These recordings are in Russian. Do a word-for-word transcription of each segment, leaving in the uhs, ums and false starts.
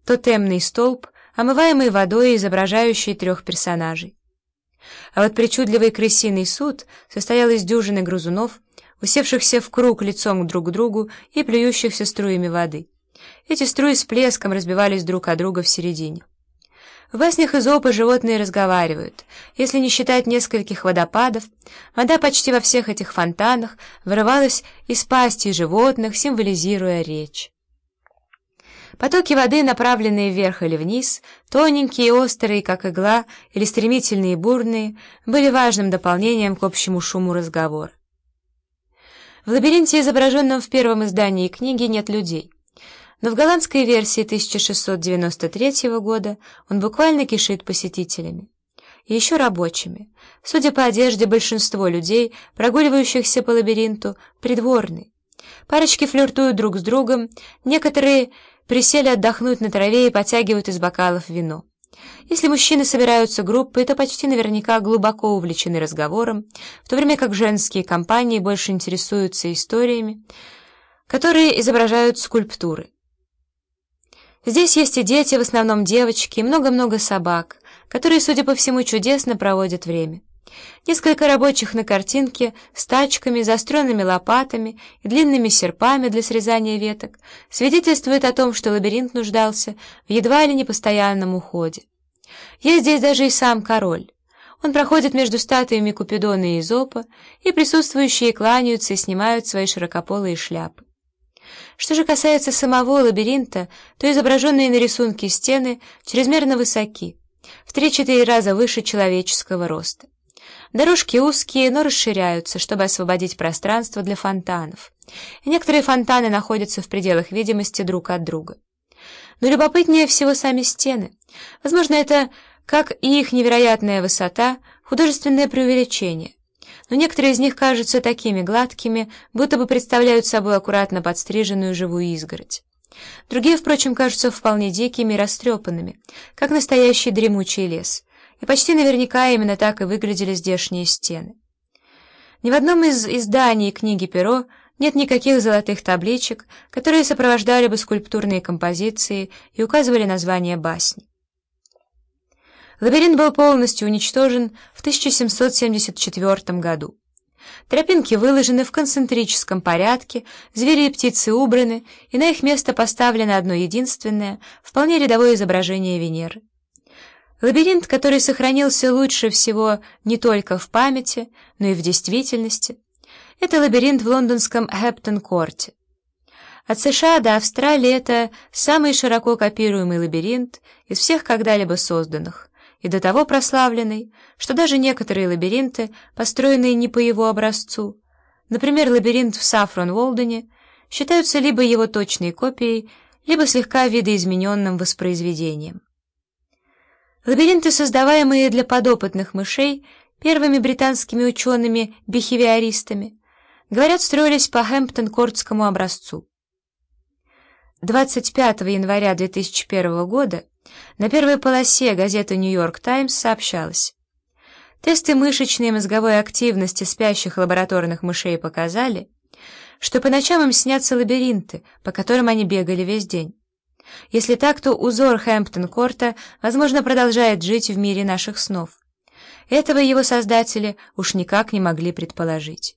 тотемный столб, омываемый водой, изображающий трех персонажей. А вот причудливый крысиный суд состоял из дюжины грызунов, усевшихся в круг лицом друг к другу и плюющихся струями воды. Эти струи с плеском разбивались друг о друга в середине. В баснях Эзопа животные разговаривают. Если не считать нескольких водопадов, вода почти во всех этих фонтанах вырывалась из пастей животных, символизируя речь. Потоки воды, направленные вверх или вниз, тоненькие и острые, как игла, или стремительные и бурные, были важным дополнением к общему шуму разговора. В лабиринте, изображенном в первом издании книги, нет людей, но в голландской версии тысяча шестьсот девяносто третьего года он буквально кишит посетителями. И еще рабочими. Судя по одежде, большинство людей, прогуливающихся по лабиринту, придворные. Парочки флиртуют друг с другом, некоторые присели отдохнуть на траве и потягивают из бокалов вино. Если мужчины собираются группой, то почти наверняка глубоко увлечены разговором, в то время как женские компании больше интересуются историями, которые изображают скульптуры. Здесь есть и дети, в основном девочки, и много-много собак, которые, судя по всему, чудесно проводят время. Несколько рабочих на картинке с тачками, заостренными лопатами и длинными серпами для срезания веток свидетельствует о том, что лабиринт нуждался в едва ли не постоянном уходе. Есть здесь даже и сам король. Он проходит между статуями Купидона и Эзопа, и присутствующие кланяются и снимают свои широкополые шляпы. Что же касается самого лабиринта, то изображенные на рисунке стены чрезмерно высоки, в три-четыре раза выше человеческого роста. Дорожки узкие, но расширяются, чтобы освободить пространство для фонтанов. И некоторые фонтаны находятся в пределах видимости друг от друга. Но любопытнее всего сами стены. Возможно, это, как и их невероятная высота, художественное преувеличение. Но некоторые из них кажутся такими гладкими, будто бы представляют собой аккуратно подстриженную живую изгородь. Другие, впрочем, кажутся вполне дикими и растрепанными, как настоящий дремучий лес. И почти наверняка именно так и выглядели здешние стены. Ни в одном из изданий книги Перо нет никаких золотых табличек, которые сопровождали бы скульптурные композиции и указывали название басни. Лабиринт был полностью уничтожен в тысяча семьсот семьдесят четвёртом году. Тропинки выложены в концентрическом порядке, звери и птицы убраны, и на их место поставлено одно единственное, вполне рядовое изображение Венеры. Лабиринт, который сохранился лучше всего не только в памяти, но и в действительности, это лабиринт в лондонском Хэмптон-корте. От США до Австралии это самый широко копируемый лабиринт из всех когда-либо созданных, и до того прославленный, что даже некоторые лабиринты, построенные не по его образцу, например, лабиринт в Сафрон-Уолдене, считаются либо его точной копией, либо слегка видоизмененным воспроизведением. Лабиринты, создаваемые для подопытных мышей первыми британскими учеными-бихевиористами, говорят, строились по Хэмптон-кортскому образцу. двадцать пятого января две тысячи первого года на первой полосе газеты «Нью-Йорк Таймс» сообщалось: тесты мышечной и мозговой активности спящих лабораторных мышей показали, что по ночам им снятся лабиринты, по которым они бегали весь день. Если так, то узор Хэмптон-корта, возможно, продолжает жить в мире наших снов. Этого его создатели уж никак не могли предположить.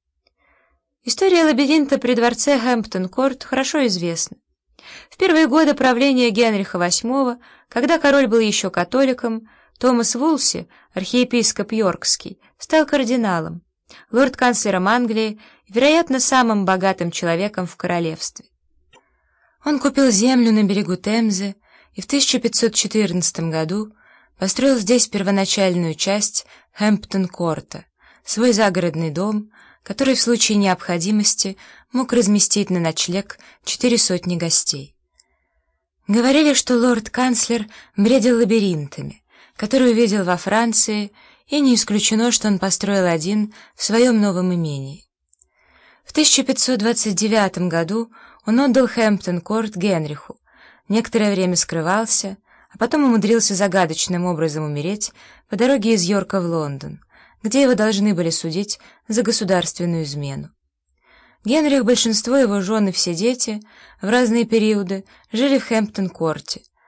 История лабиринта при дворце Хэмптон-корт хорошо известна. В первые годы правления Генриха восьмого, когда король был еще католиком, Томас Вулси, архиепископ Йоркский, стал кардиналом, лорд-канцлером Англии, вероятно, самым богатым человеком в королевстве. Он купил землю на берегу Темзы и в тысяча пятьсот четырнадцатом году построил здесь первоначальную часть Хэмптон-корта, свой загородный дом, который в случае необходимости мог разместить на ночлег четыре сотни гостей. Говорили, что лорд-канцлер бредил лабиринтами, которые увидел во Франции, и не исключено, что он построил один в своем новом имении. В тысяча пятьсот двадцать девятом году он отдал Хэмптон-корт Генриху, некоторое время скрывался, а потом умудрился загадочным образом умереть по дороге из Йорка в Лондон, где его должны были судить за государственную измену. Генрих, большинство его жен и все дети в разные периоды жили в Хэмптон-корте,